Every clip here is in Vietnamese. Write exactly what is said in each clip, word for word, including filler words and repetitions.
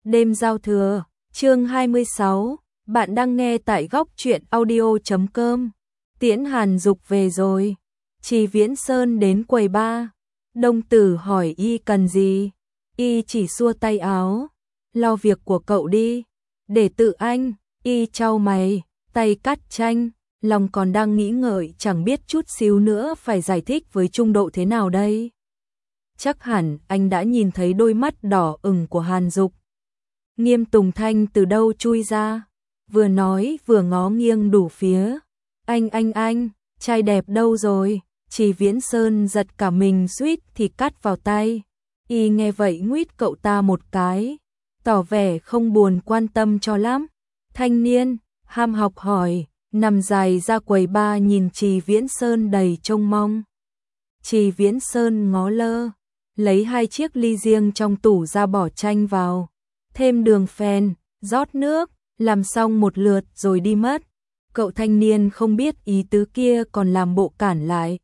Đêm giao thừa, chương hai mươi sáu, bạn đang nghe tại góc truyện audio chấm com. Tiễn Hàn Dục về rồi. Trì Viễn Sơn đến quầy ba. Đông Tử hỏi y cần gì. Y chỉ xua tay áo. Lo việc của cậu đi. Để tự anh. Y chau mày, tay cắt tranh. Lòng còn đang nghĩ ngợi chẳng biết chút xíu nữa phải giải thích với Trung Độ thế nào đây. Chắc hẳn anh đã nhìn thấy đôi mắt đỏ ửng của Hàn Dục. Nghiêm Tùng Thanh từ đâu chui ra, vừa nói vừa ngó nghiêng đủ phía. Anh anh anh, trai đẹp đâu rồi? Trì Viễn Sơn giật cả mình suýt thì cắt vào tay. Y nghe vậy nguýt cậu ta một cái, tỏ vẻ không buồn quan tâm cho lắm. Thanh niên, ham học hỏi, nằm dài ra quầy ba nhìn Trì Viễn Sơn đầy trông mong. Trì Viễn Sơn ngó lơ, lấy hai chiếc ly riêng trong tủ ra bỏ chanh vào. Thêm đường phèn, rót nước, làm xong một lượt rồi đi mất. Cậu thanh niên không biết ý tứ kia còn làm bộ cản lại.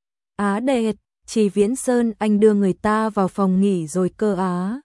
Á đệt, Trì Viễn Sơn anh đưa người ta vào phòng nghỉ rồi cơ á.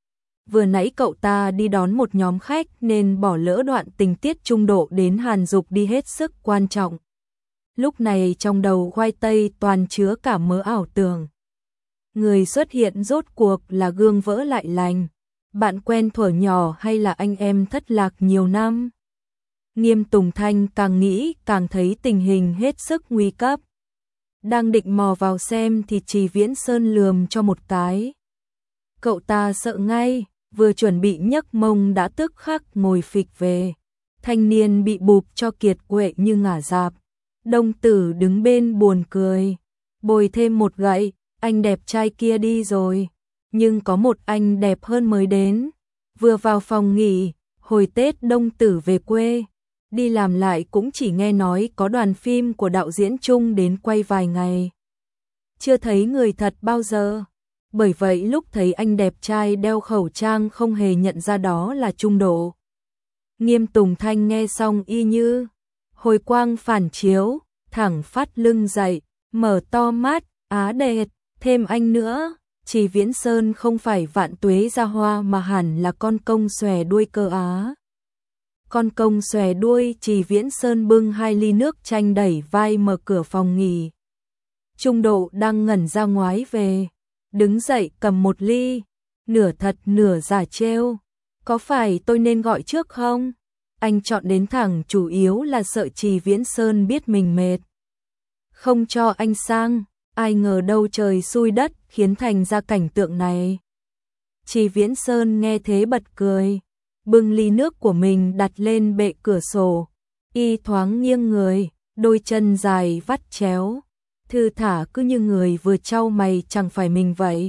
Vừa nãy cậu ta đi đón một nhóm khách nên bỏ lỡ đoạn tình tiết Trung Độ đến Hàn Dục đi hết sức quan trọng. Lúc này trong đầu khoai tây toàn chứa cả mớ ảo tưởng. Người xuất hiện rốt cuộc là gương vỡ lại lành. Bạn quen thuở nhỏ hay là anh em thất lạc nhiều năm? Nghiêm Tùng Thanh càng nghĩ càng thấy tình hình hết sức nguy cấp. Đang định mò vào xem thì Trì Viễn Sơn lườm cho một cái. Cậu ta sợ ngay, vừa chuẩn bị nhấc mông đã tức khắc ngồi phịch về. Thanh niên bị bụp cho kiệt quệ như ngả rạp. Đông Tử đứng bên buồn cười. Bồi thêm một gậy, anh đẹp trai kia đi rồi. Nhưng có một anh đẹp hơn mới đến. Vừa vào phòng nghỉ, hồi Tết Đông Tử về quê. Đi làm lại cũng chỉ nghe nói có đoàn phim của đạo diễn Trung đến quay vài ngày. Chưa thấy người thật bao giờ. Bởi vậy lúc thấy anh đẹp trai đeo khẩu trang không hề nhận ra đó là Trung Độ. Nghiêm Tùng Thanh nghe xong y như hồi quang phản chiếu, thẳng phát lưng dậy, mở to mắt, á đệt, thêm anh nữa. Trì Viễn Sơn không phải vạn tuế ra hoa mà hẳn là con công xòe đuôi cơ á. Con công xòe đuôi. Trì Viễn Sơn bưng hai ly nước chanh đẩy vai mở cửa phòng nghỉ. Trung Độ đang ngẩn ra ngoái về, đứng dậy cầm một ly, nửa thật nửa giả trêu. Có phải tôi nên gọi trước không? Anh chọn đến thẳng chủ yếu là sợ Trì Viễn Sơn biết mình mệt, không cho anh sang. Ai ngờ đâu trời xui đất khiến thành ra cảnh tượng này. Trì Viễn Sơn nghe thế bật cười, bưng ly nước của mình đặt lên bệ cửa sổ. Y thoáng nghiêng người, đôi chân dài vắt chéo, thư thả cứ như người vừa trao mày chẳng phải mình vậy.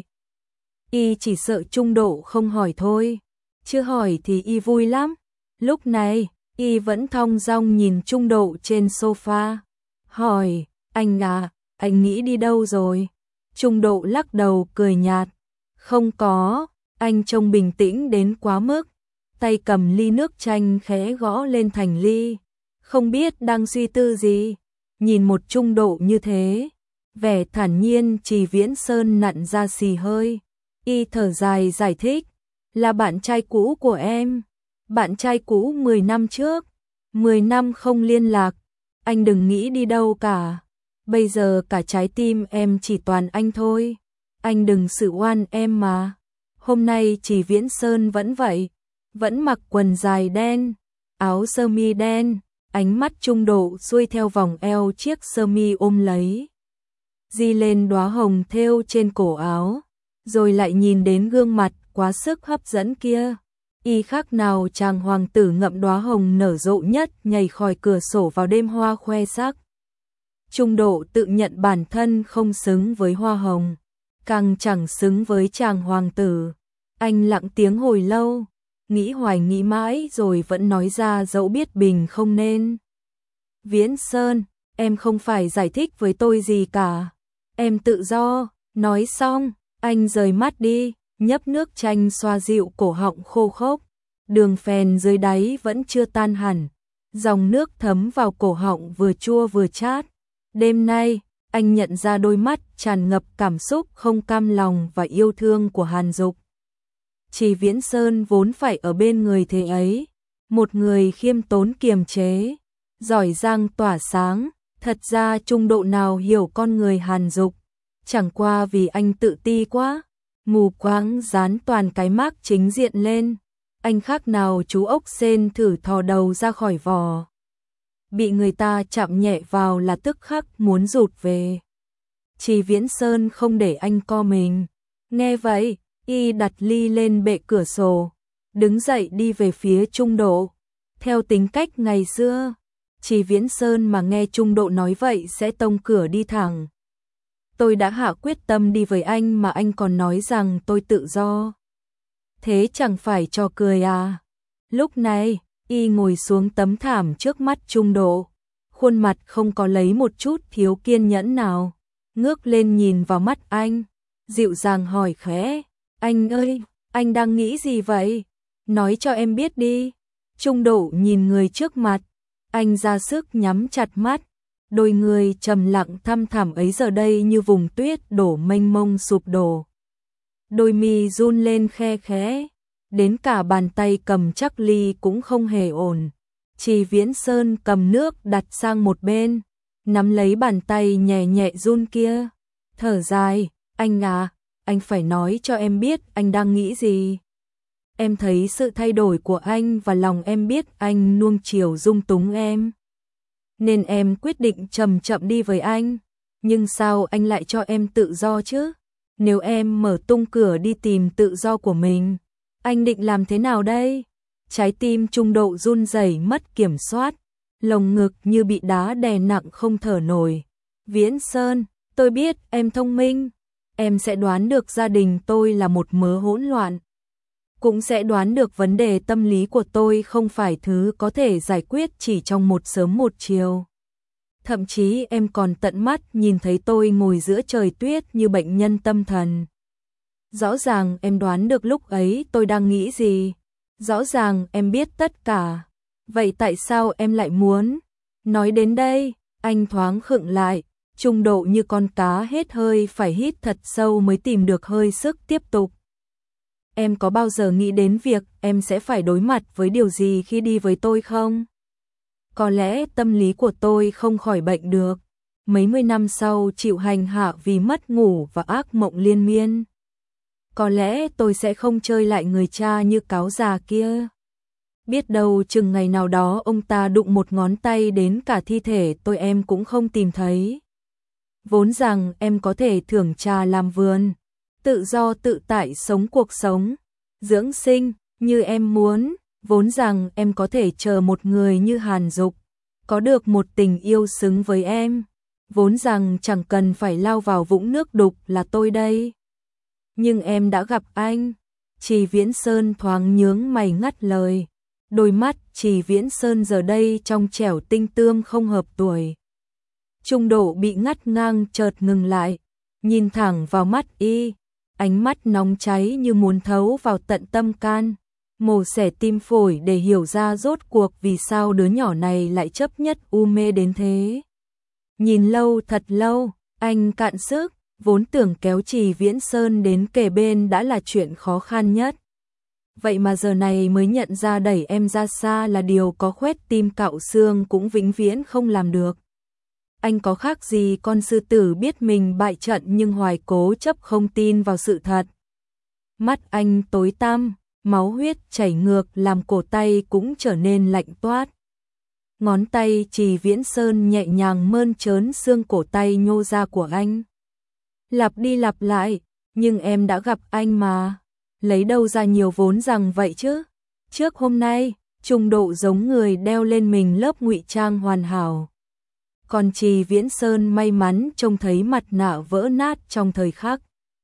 Y chỉ sợ Trung Độ không hỏi thôi, chưa hỏi thì y vui lắm. Lúc này, y vẫn thong dong nhìn Trung Độ trên sofa, hỏi, anh à, anh nghĩ đi đâu rồi? Trung Độ lắc đầu cười nhạt, không có. Anh trông bình tĩnh đến quá mức, tay cầm ly nước chanh khẽ gõ lên thành ly, không biết đang suy tư gì. Nhìn một Trung Độ như thế, vẻ thản nhiên, Trì Viễn Sơn nặn ra xì hơi. Y thở dài giải thích, là bạn trai cũ của em. Bạn trai cũ mười năm trước, mười năm không liên lạc. Anh đừng nghĩ đi đâu cả. Bây giờ cả trái tim em chỉ toàn anh thôi. Anh đừng xử oan em mà. Hôm nay Trì Viễn Sơn vẫn vậy, vẫn mặc quần dài đen, áo sơ mi đen, ánh mắt Trung Độ xuôi theo vòng eo chiếc sơ mi ôm lấy. Di lên đóa hồng thêu trên cổ áo, rồi lại nhìn đến gương mặt quá sức hấp dẫn kia. Y khác nào chàng hoàng tử ngậm đóa hồng nở rộ nhất nhảy khỏi cửa sổ vào đêm hoa khoe sắc. Trung Độ tự nhận bản thân không xứng với hoa hồng, càng chẳng xứng với chàng hoàng tử. Anh lặng tiếng hồi lâu, nghĩ hoài nghĩ mãi rồi vẫn nói ra dẫu biết bình không nên. Viễn Sơn, em không phải giải thích với tôi gì cả. Em tự do. Nói xong, anh rời mắt đi, nhấp nước chanh xoa dịu cổ họng khô khốc. Đường phèn dưới đáy vẫn chưa tan hẳn, dòng nước thấm vào cổ họng vừa chua vừa chát. Đêm nay, anh nhận ra đôi mắt tràn ngập cảm xúc không cam lòng và yêu thương của Hàn Dục. Trì Viễn Sơn vốn phải ở bên người thế ấy, một người khiêm tốn kiềm chế, giỏi giang tỏa sáng, thật ra Trung Độ nào hiểu con người Hàn Dục, chẳng qua vì anh tự ti quá, mù quáng dán toàn cái mác chính diện lên, anh khác nào chú ốc sên thử thò đầu ra khỏi vò. Bị người ta chạm nhẹ vào là tức khắc muốn rụt về. Trì Viễn Sơn không để anh co mình. Nghe vậy, y đặt ly lên bệ cửa sổ, đứng dậy đi về phía Trung Độ. Theo tính cách ngày xưa, Trì Viễn Sơn mà nghe Trung Độ nói vậy sẽ tông cửa đi thẳng. Tôi đã hạ quyết tâm đi với anh mà anh còn nói rằng tôi tự do. Thế chẳng phải trò cười à? Lúc này, y ngồi xuống tấm thảm trước mắt Trung Độ, khuôn mặt không có lấy một chút thiếu kiên nhẫn nào, ngước lên nhìn vào mắt anh, dịu dàng hỏi khẽ, anh ơi, anh đang nghĩ gì vậy? Nói cho em biết đi. Trung Độ nhìn người trước mặt, anh ra sức nhắm chặt mắt, đôi người trầm lặng thăm thẳm ấy giờ đây như vùng tuyết đổ mênh mông sụp đổ. Đôi mi run lên khe khẽ, đến cả bàn tay cầm chắc ly cũng không hề ổn. Trì Viễn Sơn cầm nước đặt sang một bên, nắm lấy bàn tay nhẹ nhẹ run kia, thở dài, anh à, anh phải nói cho em biết anh đang nghĩ gì. Em thấy sự thay đổi của anh và lòng em biết anh nuông chiều dung túng em. Nên em quyết định chậm chậm đi với anh. Nhưng sao anh lại cho em tự do chứ? Nếu em mở tung cửa đi tìm tự do của mình, anh định làm thế nào đây? Trái tim Trung Độ run rẩy mất kiểm soát, lồng ngực như bị đá đè nặng không thở nổi. Viễn Sơn, tôi biết em thông minh, em sẽ đoán được gia đình tôi là một mớ hỗn loạn. Cũng sẽ đoán được vấn đề tâm lý của tôi không phải thứ có thể giải quyết chỉ trong một sớm một chiều. Thậm chí em còn tận mắt nhìn thấy tôi ngồi giữa trời tuyết như bệnh nhân tâm thần. Rõ ràng em đoán được lúc ấy tôi đang nghĩ gì. Rõ ràng em biết tất cả. Vậy tại sao em lại muốn? Nói đến đây, anh thoáng khựng lại, Trung Độ như con cá hết hơi phải hít thật sâu mới tìm được hơi sức tiếp tục. Em có bao giờ nghĩ đến việc em sẽ phải đối mặt với điều gì khi đi với tôi không? Có lẽ tâm lý của tôi không khỏi bệnh được. Mấy mươi năm sau chịu hành hạ vì mất ngủ và ác mộng liên miên. Có lẽ tôi sẽ không chơi lại người cha như cáo già kia. Biết đâu chừng ngày nào đó ông ta đụng một ngón tay đến cả thi thể tôi em cũng không tìm thấy. Vốn rằng em có thể thưởng trà làm vườn, tự do tự tại sống cuộc sống, dưỡng sinh như em muốn. Vốn rằng em có thể chờ một người như Hàn Dục, có được một tình yêu xứng với em. Vốn rằng chẳng cần phải lao vào vũng nước đục là tôi đây. Nhưng em đã gặp anh. Trì Viễn Sơn thoáng nhướng mày ngắt lời. Đôi mắt Trì Viễn Sơn giờ đây trong trẻo tinh tươm không hợp tuổi. Trung Độ bị ngắt ngang chợt ngừng lại, nhìn thẳng vào mắt y, ánh mắt nóng cháy như muốn thấu vào tận tâm can, mổ xẻ tim phổi để hiểu ra rốt cuộc vì sao đứa nhỏ này lại chấp nhất u mê đến thế. Nhìn lâu thật lâu, anh cạn sức, vốn tưởng kéo Trì Viễn Sơn đến kề bên đã là chuyện khó khăn nhất. Vậy mà giờ này mới nhận ra đẩy em ra xa là điều có khoét tim cạo xương cũng vĩnh viễn không làm được. Anh có khác gì con sư tử biết mình bại trận nhưng hoài cố chấp không tin vào sự thật. Mắt anh tối tăm, máu huyết chảy ngược làm cổ tay cũng trở nên lạnh toát. Ngón tay Trì Viễn Sơn nhẹ nhàng mơn trớn xương cổ tay nhô ra của anh. Lặp đi lặp lại, nhưng em đã gặp anh mà. Lấy đâu ra nhiều vốn rằng vậy chứ? Trước hôm nay, Trung Độ giống người đeo lên mình lớp ngụy trang hoàn hảo. Còn Trì Viễn Sơn may mắn trông thấy mặt nạ vỡ nát trong thời khắc.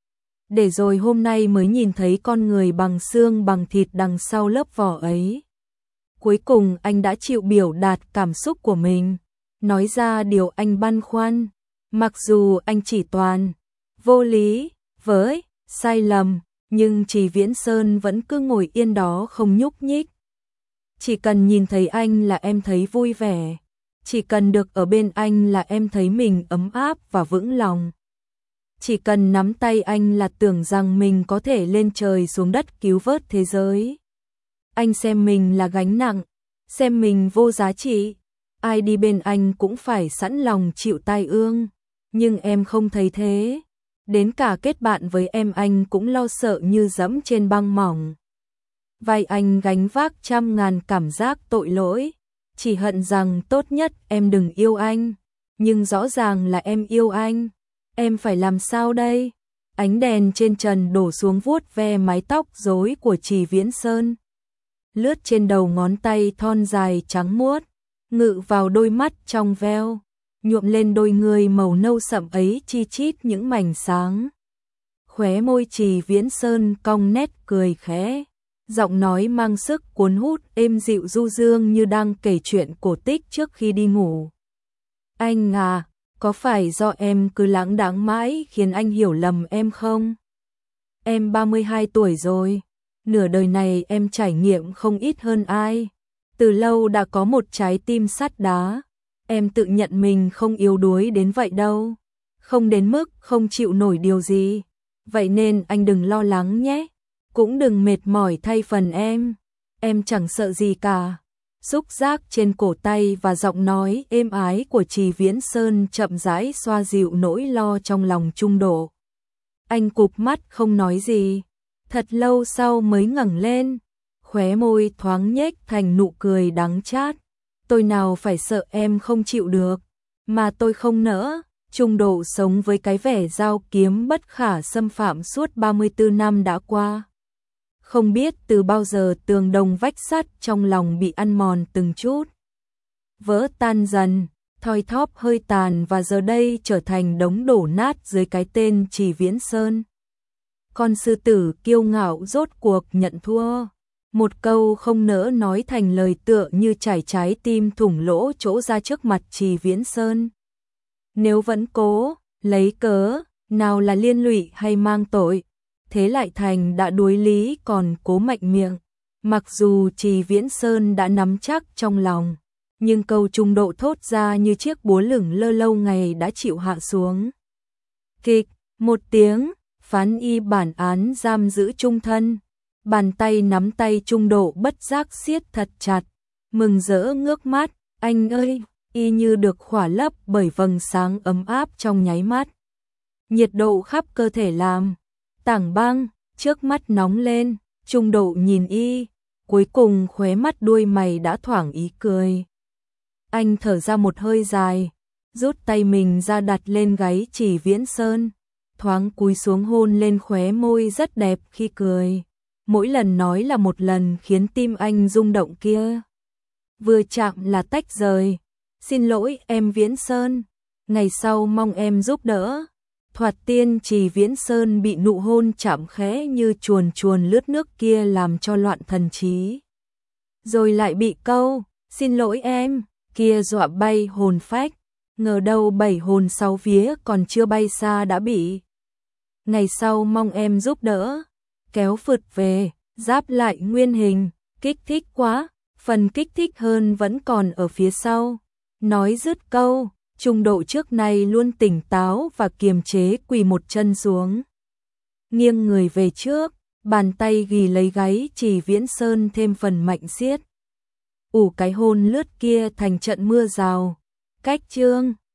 Để rồi hôm nay mới nhìn thấy con người bằng xương bằng thịt đằng sau lớp vỏ ấy. Cuối cùng anh đã chịu biểu đạt cảm xúc của mình, nói ra điều anh băn khoăn. Mặc dù anh chỉ toàn vô lý, với sai lầm, nhưng Trì Viễn Sơn vẫn cứ ngồi yên đó không nhúc nhích. Chỉ cần nhìn thấy anh là em thấy vui vẻ. Chỉ cần được ở bên anh là em thấy mình ấm áp và vững lòng. chỉ cần nắm tay anh là tưởng rằng mình có thể lên trời xuống đất cứu vớt thế giới. Anh xem mình là gánh nặng, xem mình vô giá trị, ai đi bên anh cũng phải sẵn lòng chịu tai ương, nhưng em không thấy thế. Đến cả kết bạn với em anh cũng lo sợ như dẫm trên băng mỏng. Vai anh gánh vác trăm ngàn cảm giác tội lỗi, chỉ hận rằng tốt nhất em đừng yêu anh, nhưng rõ ràng là em yêu anh. Em phải làm sao đây? Ánh đèn trên trần đổ xuống vuốt ve mái tóc rối của Trì Viễn Sơn, lướt trên đầu ngón tay thon dài trắng muốt, ngự vào đôi mắt trong veo, nhuộm lên đôi người màu nâu sậm ấy chi chít những mảnh sáng. Khóe môi Trì Viễn Sơn cong nét cười khẽ, giọng nói mang sức cuốn hút êm dịu du dương như đang kể chuyện cổ tích trước khi đi ngủ. Anh à, có phải do em cứ lãng đãng mãi khiến anh hiểu lầm em không? Em ba mươi hai tuổi rồi, nửa đời này em trải nghiệm không ít hơn ai. Từ lâu đã có một trái tim sắt đá, em tự nhận mình không yếu đuối đến vậy đâu, không đến mức không chịu nổi điều gì. Vậy nên anh đừng lo lắng nhé, cũng đừng mệt mỏi thay phần em, em chẳng sợ gì cả. Xúc giác trên cổ tay và giọng nói êm ái của Trì Viễn Sơn chậm rãi xoa dịu nỗi lo trong lòng Trung Độ. Anh cụp mắt không nói gì, thật lâu sau mới ngẩng lên, khóe môi thoáng nhếch thành nụ cười đắng chát. Tôi nào phải sợ em không chịu được, mà tôi không nỡ. Trung Độ sống với cái vẻ dao kiếm bất khả xâm phạm suốt ba mươi tư năm đã qua. Không biết từ bao giờ tường đồng vách sắt trong lòng bị ăn mòn từng chút, vỡ tan dần, thoi thóp hơi tàn và giờ đây trở thành đống đổ nát dưới cái tên Trì Viễn Sơn. Con sư tử kiêu ngạo rốt cuộc nhận thua. Một câu không nỡ nói thành lời tựa như chảy trái tim thủng lỗ chỗ ra trước mặt Trì Viễn Sơn. Nếu vẫn cố, lấy cớ, nào là liên lụy hay mang tội, thế lại thành đã đuối lý còn cố mạnh miệng. Mặc dù Trì Viễn Sơn đã nắm chắc trong lòng, nhưng câu Trung Độ thốt ra như chiếc búa lửng lơ lâu ngày đã chịu hạ xuống. Kịch, một tiếng, phán y bản án giam giữ chung thân. Bàn tay nắm tay Trung Độ bất giác siết thật chặt, mừng rỡ ngước mắt, anh ơi, y như được khỏa lấp bởi vầng sáng ấm áp trong nháy mắt. Nhiệt độ khắp cơ thể làm tảng băng, trước mắt nóng lên, Trung Độ nhìn y, cuối cùng khóe mắt đuôi mày đã thoảng ý cười. Anh thở ra một hơi dài, rút tay mình ra đặt lên gáy Trì Viễn Sơn, thoáng cúi xuống hôn lên khóe môi rất đẹp khi cười. Mỗi lần nói là một lần khiến tim anh rung động kia. Vừa chạm là tách rời. Xin lỗi em Viễn Sơn, ngày sau mong em giúp đỡ. Thoạt tiên Trì Viễn Sơn bị nụ hôn chạm khẽ như chuồn chuồn lướt nước kia làm cho loạn thần trí. Rồi lại bị câu, xin lỗi em, kia dọa bay hồn phách. Ngờ đâu bảy hồn sáu vía còn chưa bay xa đã bị. Ngày sau mong em giúp đỡ. Kéo phượt về, giáp lại nguyên hình, kích thích quá, phần kích thích hơn vẫn còn ở phía sau. Nói dứt câu, Trung Độ trước nay luôn tỉnh táo và kiềm chế quỳ một chân xuống. Nghiêng người về trước, bàn tay ghì lấy gáy Trì Viễn Sơn thêm phần mạnh xiết. Ủ cái hôn lướt kia thành trận mưa rào, cách chương.